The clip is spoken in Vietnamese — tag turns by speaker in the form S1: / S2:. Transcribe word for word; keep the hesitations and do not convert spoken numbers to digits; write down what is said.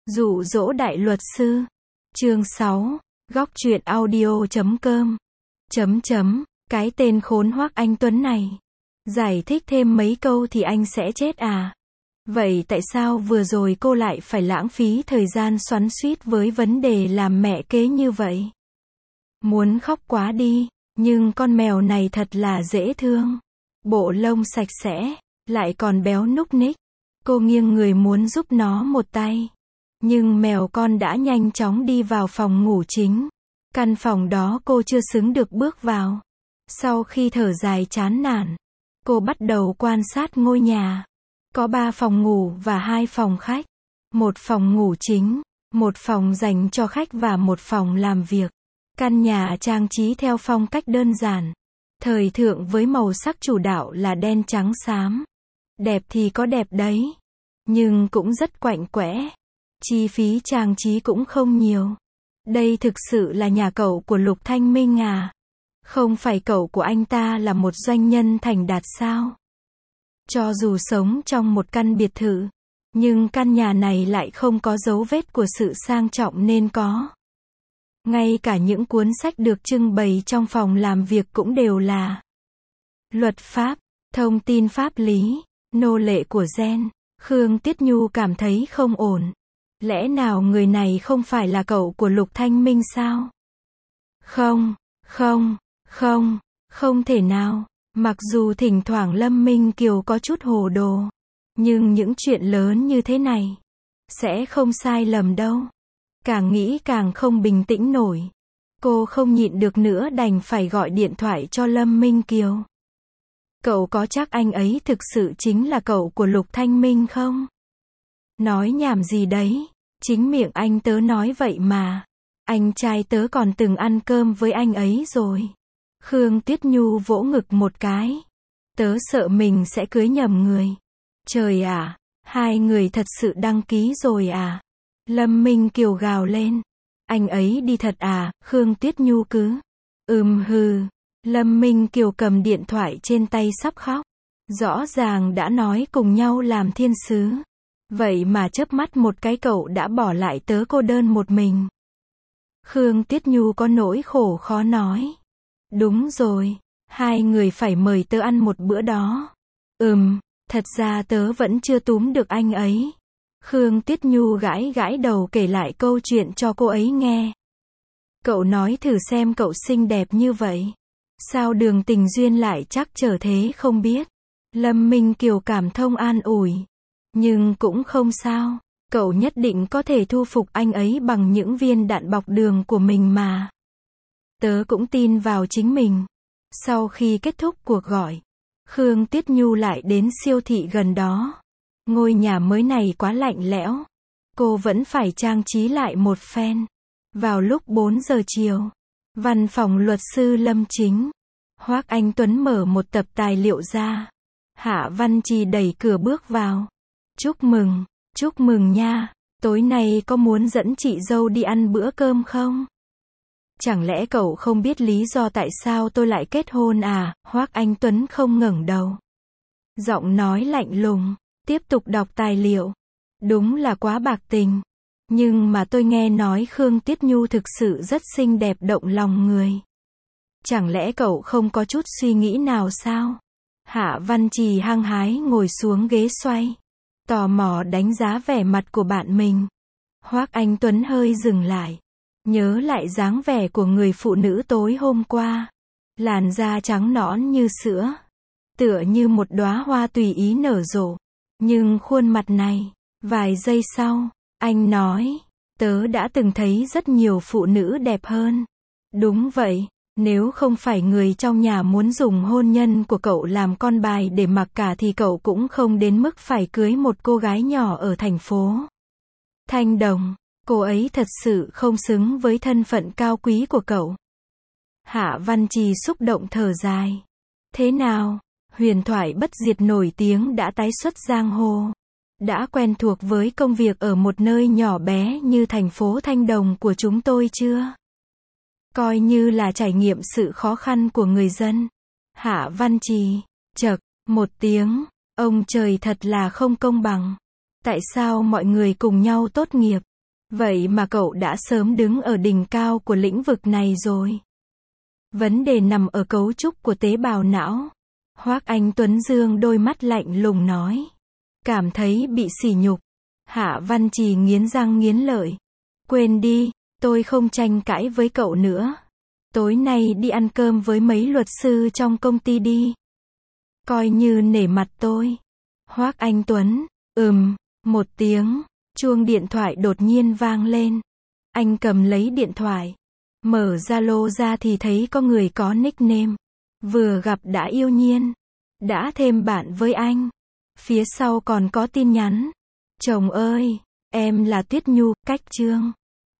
S1: Dụ dỗ đại luật sư. Chương sáu. Góc truyện audio chấm com. Chấm chấm. Cái tên khốn Hoắc Anh Tuấn này. Giải thích thêm mấy câu thì anh sẽ chết à? Vậy tại sao vừa rồi cô lại phải lãng phí thời gian xoắn xuýt với vấn đề làm mẹ kế như vậy? Muốn khóc quá đi, nhưng con mèo này thật là dễ thương. Bộ lông sạch sẽ, lại còn béo núc ních. Cô nghiêng người muốn giúp nó một tay. Nhưng mèo con đã nhanh chóng đi vào phòng ngủ chính. Căn phòng đó cô chưa xứng được bước vào. Sau khi thở dài chán nản, cô bắt đầu quan sát ngôi nhà. Có ba phòng ngủ và hai phòng khách. Một phòng ngủ chính, một phòng dành cho khách và một phòng làm việc. Căn nhà trang trí theo phong cách đơn giản, thời thượng với màu sắc chủ đạo là đen trắng xám. Đẹp thì có đẹp đấy, nhưng cũng rất quạnh quẽ. Chi phí trang trí cũng không nhiều. Đây thực sự là nhà cậu của Lục Thanh Minh à? Không phải cậu của anh ta là một doanh nhân thành đạt sao? Cho dù sống trong một căn biệt thự, nhưng căn nhà này lại không có dấu vết của sự sang trọng nên có. Ngay cả những cuốn sách được trưng bày trong phòng làm việc cũng đều là luật pháp, thông tin pháp lý, nô lệ của gen. Khương Tiết Nhu cảm thấy không ổn. Lẽ nào người này không phải là cậu của Lục Thanh Minh sao? Không, không, không, không thể nào. Mặc dù thỉnh thoảng Lâm Minh Kiều có chút hồ đồ, nhưng những chuyện lớn như thế này sẽ không sai lầm đâu. Càng nghĩ càng không bình tĩnh nổi. Cô không nhịn được nữa đành phải gọi điện thoại cho Lâm Minh Kiều. Cậu có chắc anh ấy thực sự chính là cậu của Lục Thanh Minh không? Nói nhảm gì đấy, chính miệng anh tớ nói vậy mà. Anh trai tớ còn từng ăn cơm với anh ấy rồi. Khương Tiết Nhu vỗ ngực một cái. Tớ sợ mình sẽ cưới nhầm người. Trời ạ, hai người thật sự đăng ký rồi à? Lâm Minh Kiều gào lên. Anh ấy đi thật à? Khương Tiết Nhu cứ. Ừm hừ. Lâm Minh Kiều cầm điện thoại trên tay sắp khóc. Rõ ràng đã nói cùng nhau làm thiên sứ. Vậy mà chớp mắt một cái cậu đã bỏ lại tớ cô đơn một mình. Khương Tiết Nhu có nỗi khổ khó nói. Đúng rồi, hai người phải mời tớ ăn một bữa đó. Ừm, thật ra tớ vẫn chưa túm được anh ấy. Khương Tiết Nhu gãi gãi đầu kể lại câu chuyện cho cô ấy nghe. Cậu nói thử xem cậu xinh đẹp như vậy. Sao đường tình duyên lại chắc trở thế không biết. Lâm Minh Kiều cảm thông an ủi. Nhưng cũng không sao. Cậu nhất định có thể thu phục anh ấy bằng những viên đạn bọc đường của mình mà. Tớ cũng tin vào chính mình. Sau khi kết thúc cuộc gọi, Khương Tiết Nhu lại đến siêu thị gần đó. Ngôi nhà mới này quá lạnh lẽo. Cô vẫn phải trang trí lại một phen. Vào lúc bốn giờ chiều, văn phòng luật sư Lâm Chính, Hoắc Anh Tuấn mở một tập tài liệu ra. Hạ Văn Trì đẩy cửa bước vào. Chúc mừng, chúc mừng nha. Tối nay có muốn dẫn chị dâu đi ăn bữa cơm không? Chẳng lẽ cậu không biết lý do tại sao tôi lại kết hôn à? Hoắc Anh Tuấn không ngẩng đầu. Giọng nói lạnh lùng, tiếp tục đọc tài liệu. Đúng là quá bạc tình. Nhưng mà tôi nghe nói Khương Tiết Nhu thực sự rất xinh đẹp động lòng người. Chẳng lẽ cậu không có chút suy nghĩ nào sao? Hạ Văn Trì hăng hái ngồi xuống ghế xoay. Tò mò đánh giá vẻ mặt của bạn mình. Hoắc Anh Tuấn hơi dừng lại. Nhớ lại dáng vẻ của người phụ nữ tối hôm qua. Làn da trắng nõn như sữa. Tựa như một đóa hoa tùy ý nở rộ. Nhưng khuôn mặt này. Vài giây sau, anh nói. Tớ đã từng thấy rất nhiều phụ nữ đẹp hơn. Đúng vậy. Nếu không phải người trong nhà muốn dùng hôn nhân của cậu làm con bài để mặc cả thì cậu cũng không đến mức phải cưới một cô gái nhỏ ở thành phố Thanh Đồng. Cô ấy thật sự không xứng với thân phận cao quý của cậu. Hạ Văn Trì xúc động thở dài. Thế nào, huyền thoại bất diệt nổi tiếng đã tái xuất giang hồ. Đã quen thuộc với công việc ở một nơi nhỏ bé như thành phố Thanh Đồng của chúng tôi chưa? Coi như là trải nghiệm sự khó khăn của người dân. Hạ Văn Trì, chậc, một tiếng, ông trời thật là không công bằng. Tại sao mọi người cùng nhau tốt nghiệp, Vậy mà cậu đã sớm đứng ở đỉnh cao của lĩnh vực này rồi. Vấn đề nằm ở cấu trúc của tế bào não. Hoác Anh Tuấn dương đôi mắt lạnh lùng nói. Cảm thấy bị sỉ nhục. Hạ Văn Trì nghiến răng nghiến lợi. Quên đi, tôi không tranh cãi với cậu nữa. Tối nay đi ăn cơm với mấy luật sư trong công ty đi. Coi như nể mặt tôi. Hoác Anh Tuấn, ừm, một tiếng, chuông điện thoại đột nhiên vang lên. Anh cầm lấy điện thoại. Mở Zalo ra thì thấy có người có nickname. Vừa gặp đã yêu nhiên. Đã thêm bạn với anh. Phía sau còn có tin nhắn. Chồng ơi, em là Tuyết Nhu, cách Trương.